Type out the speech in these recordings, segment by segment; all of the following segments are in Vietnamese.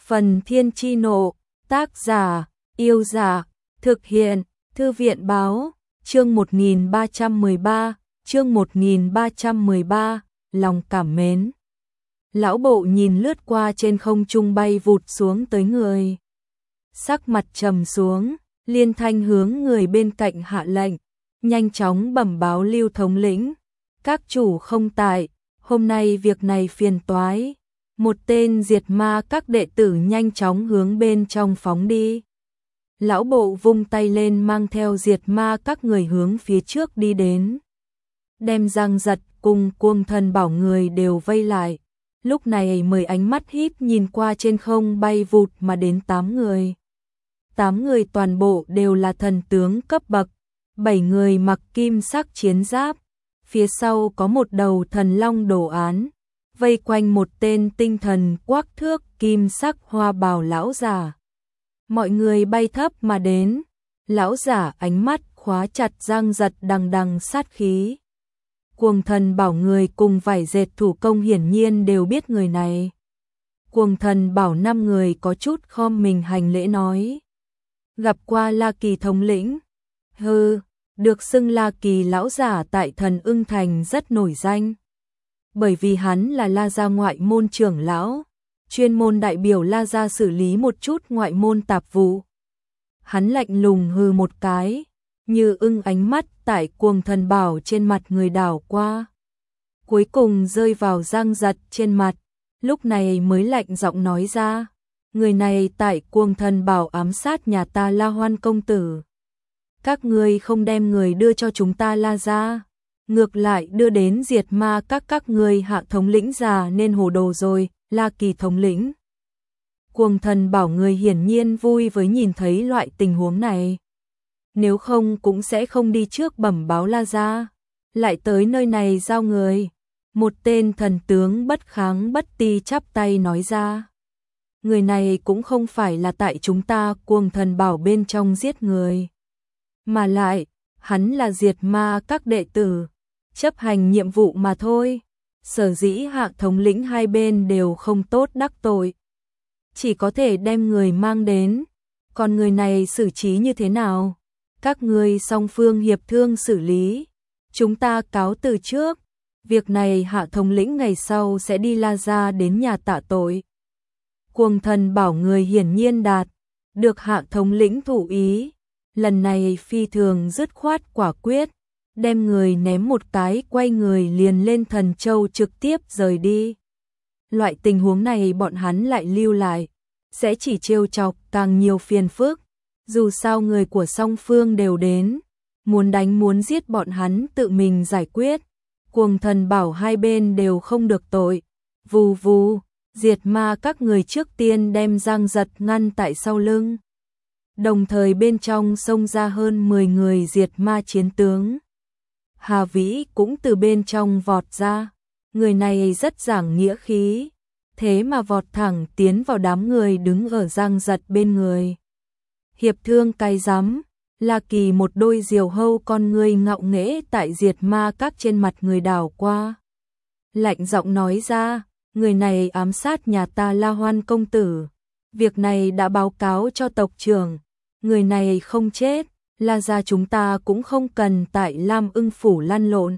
Phần Thiên Chi Nộ, tác giả, Yêu Giả, thực hiện, Thư viện Báo, chương 1313, lòng cảm mến. Lão bộ nhìn lướt qua trên không trung bay vụt xuống tới người. Sắc mặt trầm xuống, liên thanh hướng người bên cạnh hạ lệnh, nhanh chóng bẩm báo Lưu thống lĩnh. Các chủ không tại, hôm nay việc này phiền toái. Một tên diệt ma các đệ tử nhanh chóng hướng bên trong phóng đi. Lão bộ vung tay lên mang theo diệt ma các người hướng phía trước đi đến. Đem Giang Giật cùng Cuồng Thần Bảo người đều vây lại. Lúc này mới ánh mắt híp nhìn qua trên không bay vụt mà đến 8 người. 8 người toàn bộ đều là thần tướng cấp bậc, 7 người mặc kim sắc chiến giáp, phía sau có một đầu thần long đồ án, vây quanh một tên tinh thần quắc thước kim sắc hoa bào lão giả. Mọi người bay thấp mà đến, lão giả ánh mắt khóa chặt Giang Giật đằng đằng sát khí. Cuồng Thần Bảo người cùng vải dệt thủ công hiển nhiên đều biết người này. Cuồng Thần Bảo 5 người có chút khom mình hành lễ nói. Gặp qua La Kỳ thống lĩnh. Hừ, được xưng La Kỳ lão giả tại Thần Ưng Thành rất nổi danh. Bởi vì hắn là La gia ngoại môn trưởng lão, chuyên môn đại biểu La gia xử lý một chút ngoại môn tạp vụ. Hắn lạnh lùng hừ một cái, như ưng ánh mắt tại Cuồng Thần Bảo trên mặt người đảo qua. Cuối cùng rơi vào Giang Giật trên mặt, lúc này mới lạnh giọng nói ra. Người này tại Cuồng Thần Bảo ám sát nhà ta La Hoan công tử. Các ngươi không đem người đưa cho chúng ta La gia, ngược lại đưa đến diệt ma các ngươi hạ thống lĩnh già nên hồ đồ rồi, La Kỳ thống lĩnh. Cuồng Thần Bảo người hiển nhiên vui với nhìn thấy loại tình huống này. Nếu không cũng sẽ không đi trước bẩm báo La gia, lại tới nơi này giao người. Một tên thần tướng bất kháng bất ti chắp tay nói ra. Người này cũng không phải là tại chúng ta Cuồng Thần Bảo bên trong giết người. Mà lại, hắn là diệt ma các đệ tử, chấp hành nhiệm vụ mà thôi. Sở dĩ hạ thống lĩnh hai bên đều không tốt đắc tội, chỉ có thể đem người mang đến. Còn người này xử trí như thế nào? Các ngươi song phương hiệp thương xử lý. Chúng ta cáo từ trước. Việc này hạ thống lĩnh ngày sau sẽ đi La gia đến nhà tạ tội. Cuồng Thần Bảo người hiển nhiên đạt được hạ thống lĩnh thủ ý. Lần này phi thường dứt khoát quả quyết, đem người ném một cái quay người liền lên Thần Châu trực tiếp rời đi. Loại tình huống này bọn hắn lại lưu lại, sẽ chỉ trêu chọc càng nhiều phiền phức. Dù sao người của song phương đều đến, muốn đánh muốn giết bọn hắn tự mình giải quyết. Cuồng Thần Bảo hai bên đều không được tội. Vù vù, diệt ma các người trước tiên đem Giang Giật ngăn tại sau lưng. Đồng thời bên trong xông ra hơn 10 người diệt ma chiến tướng. Hà Vĩ cũng từ bên trong vọt ra. Người này rất giảng nghĩa khí, thế mà vọt thẳng tiến vào đám người đứng ở Giang Giật bên người. Hiệp thương cái rắm, La Kỳ một đôi diều hâu con ngươi ngạo nghễ tại diệt ma các trên mặt người đảo qua. Lạnh giọng nói ra, người này ám sát nhà ta La Hoan công tử. Việc này đã báo cáo cho tộc trưởng. Người này không chết, La gia chúng ta cũng không cần tại Lam Ưng phủ lăn lộn.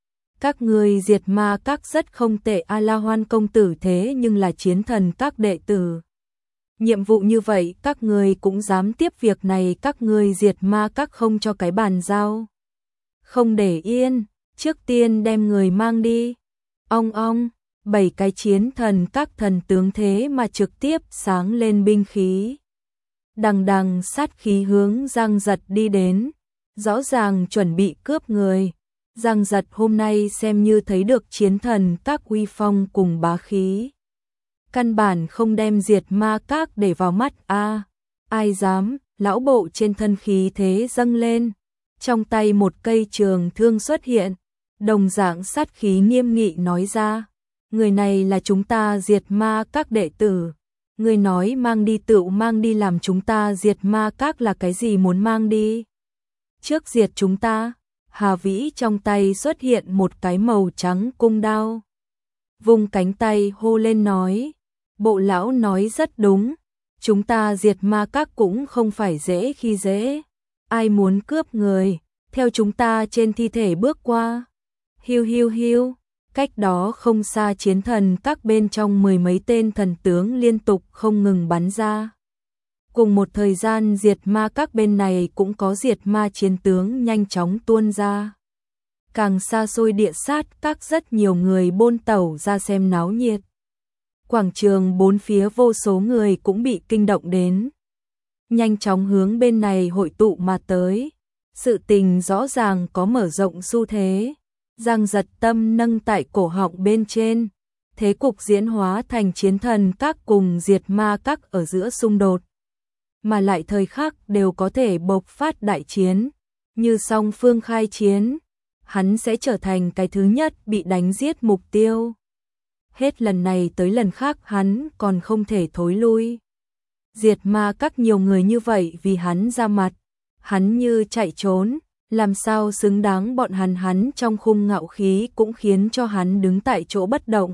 Các ngươi diệt ma các rất không tệ, La Hoan công tử thế nhưng là chiến thần các đệ tử. Nhiệm vụ như vậy các ngươi cũng dám tiếp việc này, các ngươi diệt ma các không cho cái bàn giao. Không để yên, trước tiên đem người mang đi. Ong ong, 7 cái chiến thần các thần tướng thế mà trực tiếp sáng lên binh khí. Đằng đằng sát khí hướng Giang Giật đi đến, rõ ràng chuẩn bị cướp người. Giang Giật hôm nay xem như thấy được chiến thần các uy phong cùng bá khí. Căn bản không đem diệt ma các để vào mắt a. Ai dám, lão bộ trên thân khí thế dâng lên. Trong tay một cây trường thương xuất hiện, đồng dạng sát khí nghiêm nghị nói ra. Người này là chúng ta diệt ma các đệ tử. Người nói mang đi tựu mang đi, làm chúng ta diệt ma các là cái gì muốn mang đi? Trước diệt chúng ta. Hà Vĩ trong tay xuất hiện một cái màu trắng cung đao. Vung cánh tay hô lên nói. Bộ lão nói rất đúng, chúng ta diệt ma các cũng không phải dễ khi dễ. Ai muốn cướp người, theo chúng ta trên thi thể bước qua. Hiu hiu hiu, cách đó không xa chiến thần các bên trong mười mấy tên thần tướng liên tục không ngừng bắn ra. Cùng một thời gian diệt ma các bên này cũng có diệt ma chiến tướng nhanh chóng tuôn ra. Càng xa xôi địa sát các rất nhiều người bôn tẩu ra xem náo nhiệt. Quảng trường bốn phía vô số người cũng bị kinh động đến. Nhanh chóng hướng bên này hội tụ mà tới. Sự tình rõ ràng có mở rộng xu thế. Giang Giật tâm nâng tại cổ họng bên trên. Thế cục diễn hóa thành chiến thần các cùng diệt ma các ở giữa xung đột. Mà lại thời khắc đều có thể bộc phát đại chiến. Như song phương khai chiến, hắn sẽ trở thành cái thứ nhất bị đánh giết mục tiêu. Hết lần này tới lần khác hắn còn không thể thối lui. Diệt ma các nhiều người như vậy vì hắn ra mặt, hắn như chạy trốn, làm sao xứng đáng bọn hắn trong khung ngạo khí cũng khiến cho hắn đứng tại chỗ bất động.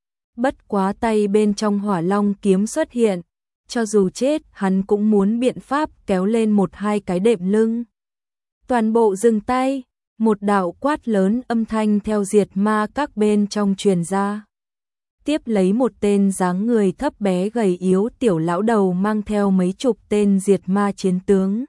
Bất quá tay bên trong hỏa long kiếm xuất hiện, cho dù chết hắn cũng muốn biện pháp kéo lên một hai cái đệm lưng. Toàn bộ dừng tay, một đạo quát lớn âm thanh theo diệt ma các bên trong truyền ra. Tiếp lấy một tên dáng người thấp bé gầy yếu tiểu lão đầu mang theo mấy chục tên diệt ma chiến tướng.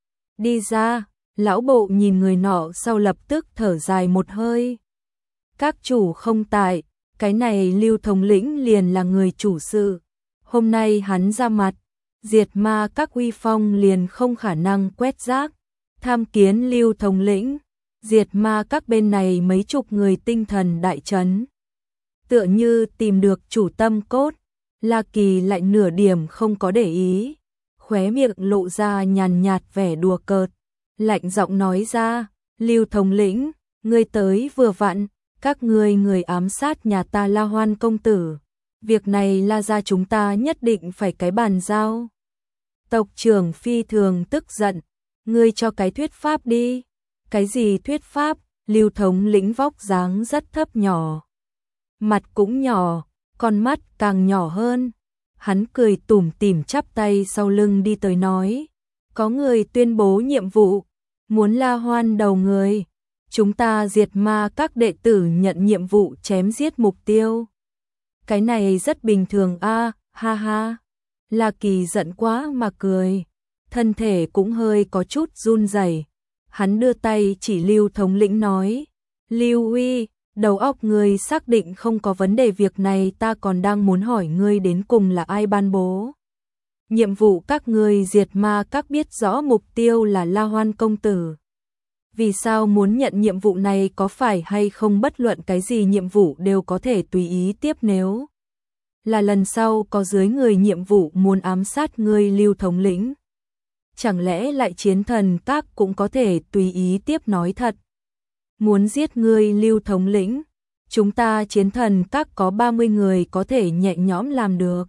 Đi ra, lão bộ nhìn người nọ sau lập tức thở dài một hơi. Các chủ không tại, cái này Lưu thống lĩnh liền là người chủ sự. Hôm nay hắn ra mặt, diệt ma các uy phong liền không khả năng quét rác. Tham kiến Lưu thống lĩnh, diệt ma các bên này mấy chục người tinh thần đại chấn. Tựa như tìm được chủ tâm cốt, La Kỳ lại nửa điểm không có để ý, khóe miệng lộ ra nhàn nhạt vẻ đùa cợt, lạnh giọng nói ra, Lưu thống lĩnh, ngươi tới vừa vặn, các người ám sát nhà ta La Hoan công tử, việc này La gia chúng ta nhất định phải cái bàn giao. Tộc trưởng phi thường tức giận, ngươi cho cái thuyết pháp đi. Cái gì thuyết pháp? Lưu thống lĩnh vóc dáng rất thấp nhỏ, mặt cũng nhỏ, con mắt càng nhỏ hơn. Hắn cười tủm tỉm chắp tay sau lưng đi tới nói, có người tuyên bố nhiệm vụ, muốn La Hoan đầu người. Chúng ta diệt ma các đệ tử nhận nhiệm vụ chém giết mục tiêu. Cái này rất bình thường a, ha ha. La Kỳ giận quá mà cười, thân thể cũng hơi có chút run rẩy. Hắn đưa tay chỉ Lưu thống lĩnh nói, Lưu Uy, đầu óc ngươi xác định không có vấn đề, việc này ta còn đang muốn hỏi ngươi đến cùng là ai ban bố. Nhiệm vụ các ngươi diệt ma các biết rõ mục tiêu là La Hoan công tử. Vì sao muốn nhận nhiệm vụ này, có phải hay không bất luận cái gì nhiệm vụ đều có thể tùy ý tiếp, nếu là lần sau có dưới người nhiệm vụ muốn ám sát ngươi Lưu thống lĩnh. Chẳng lẽ lại chiến thần các cũng có thể tùy ý tiếp nói thật. Muốn giết ngươi Lưu thống lĩnh, chúng ta chiến thần các có 30 người có thể nhẹ nhõm làm được.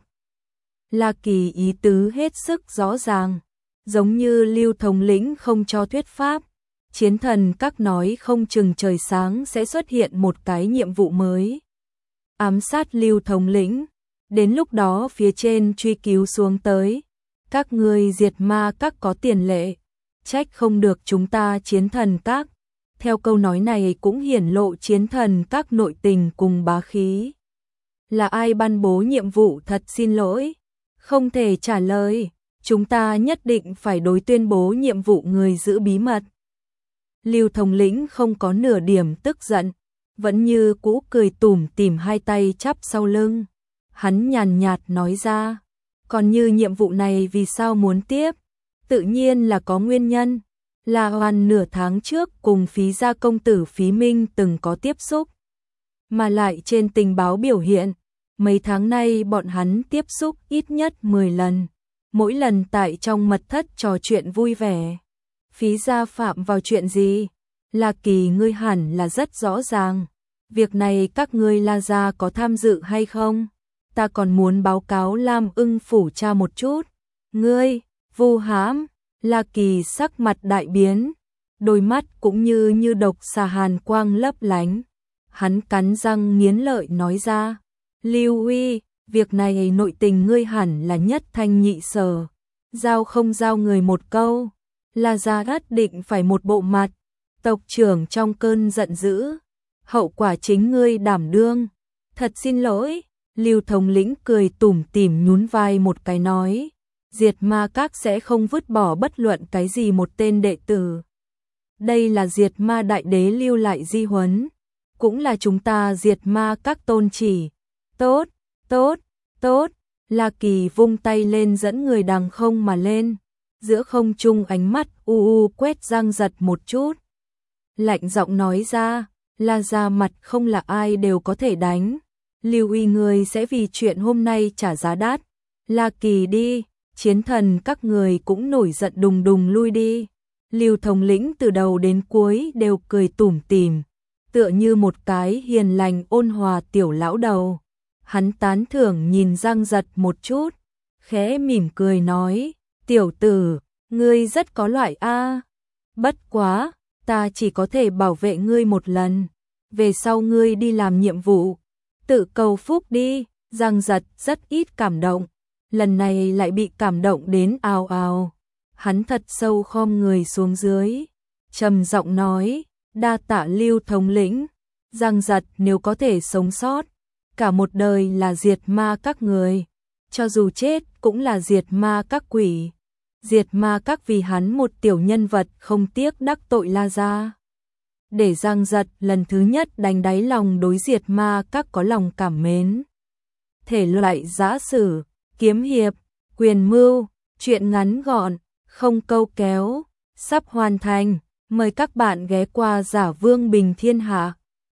La Kỳ ý tứ hết sức rõ ràng, giống như Lưu thống lĩnh không cho thuyết pháp. Chiến thần các nói không chừng trời sáng sẽ xuất hiện một cái nhiệm vụ mới. Ám sát Lưu thống lĩnh, đến lúc đó phía trên truy cứu xuống tới. Các ngươi diệt ma các có tiền lệ, trách không được chúng ta chiến thần các. Theo câu nói này cũng hiển lộ chiến thần các nội tình cùng bá khí. Là ai ban bố nhiệm vụ, thật xin lỗi, không thể trả lời, chúng ta nhất định phải đối tuyên bố nhiệm vụ người giữ bí mật. Lưu thống lĩnh không có nửa điểm tức giận, vẫn như cũ cười tủm tỉm, hai tay chắp sau lưng. Hắn nhàn nhạt nói ra, còn như nhiệm vụ này vì sao muốn tiếp, tự nhiên là có nguyên nhân. La Hoan nửa tháng trước cùng Phí gia công tử Phí Minh từng có tiếp xúc, mà lại trên tình báo biểu hiện, mấy tháng nay bọn hắn tiếp xúc ít nhất 10 lần, mỗi lần tại trong mật thất trò chuyện vui vẻ. Phí gia phạm vào chuyện gì? La Kỳ, ngươi hẳn là rất rõ ràng, việc này các ngươi La gia có tham dự hay không? Ta còn muốn báo cáo Lam Ưng phủ tra một chút. Ngươi, vu hãm. La Kỳ sắc mặt đại biến, đôi mắt cũng như độc xà hàn quang lấp lánh. Hắn cắn răng nghiến lợi nói ra, Lưu Uy, việc này nội tình ngươi hẳn là nhất thanh nhị sở, giao không giao người một câu, La gia nhất định phải một bộ mặt. Tộc trưởng trong cơn giận dữ, hậu quả chính ngươi đảm đương. Thật xin lỗi, Lưu thống lĩnh cười tủm tỉm nhún vai một cái nói, Diệt Ma Các sẽ không vứt bỏ bất luận cái gì một tên đệ tử. Đây là Diệt Ma Đại Đế lưu lại di huấn, cũng là chúng ta Diệt Ma Các tôn chỉ. Tốt, tốt, tốt, La Kỳ vung tay lên dẫn người đằng không mà lên, giữa không trung ánh mắt quét Giang Giật một chút. Lạnh giọng nói ra, La gia mặt không là ai đều có thể đánh. Lưu Uy người sẽ vì chuyện hôm nay trả giá đắt. La Kỳ đi, chiến thần các người cũng nổi giận đùng đùng lui đi. Lưu thống lĩnh từ đầu đến cuối đều cười tủm tỉm, tựa như một cái hiền lành ôn hòa tiểu lão đầu. Hắn tán thưởng nhìn Giang Giật một chút, khẽ mỉm cười nói, tiểu tử, ngươi rất có loại a. Bất quá, ta chỉ có thể bảo vệ ngươi một lần, về sau ngươi đi làm nhiệm vụ, tự cầu phúc đi. Giang Giật rất ít cảm động, lần này lại bị cảm động đến ào ào. Hắn thật sâu khom người xuống dưới, trầm giọng nói, đa tạ Lưu thống lĩnh. Giang Giật nếu có thể sống sót, cả một đời là diệt ma các người, cho dù chết cũng là diệt ma các quỷ. Diệt Ma Các vì hắn một tiểu nhân vật không tiếc đắc tội La gia, để Giang Giật lần thứ nhất đánh đáy lòng đối Diệt Ma Các có lòng cảm mến. Thể loại giã sử, kiếm hiệp, quyền mưu, truyện ngắn gọn, không câu kéo, sắp hoàn thành. Mời các bạn ghé qua Giả Vương Bình Thiên Hạ.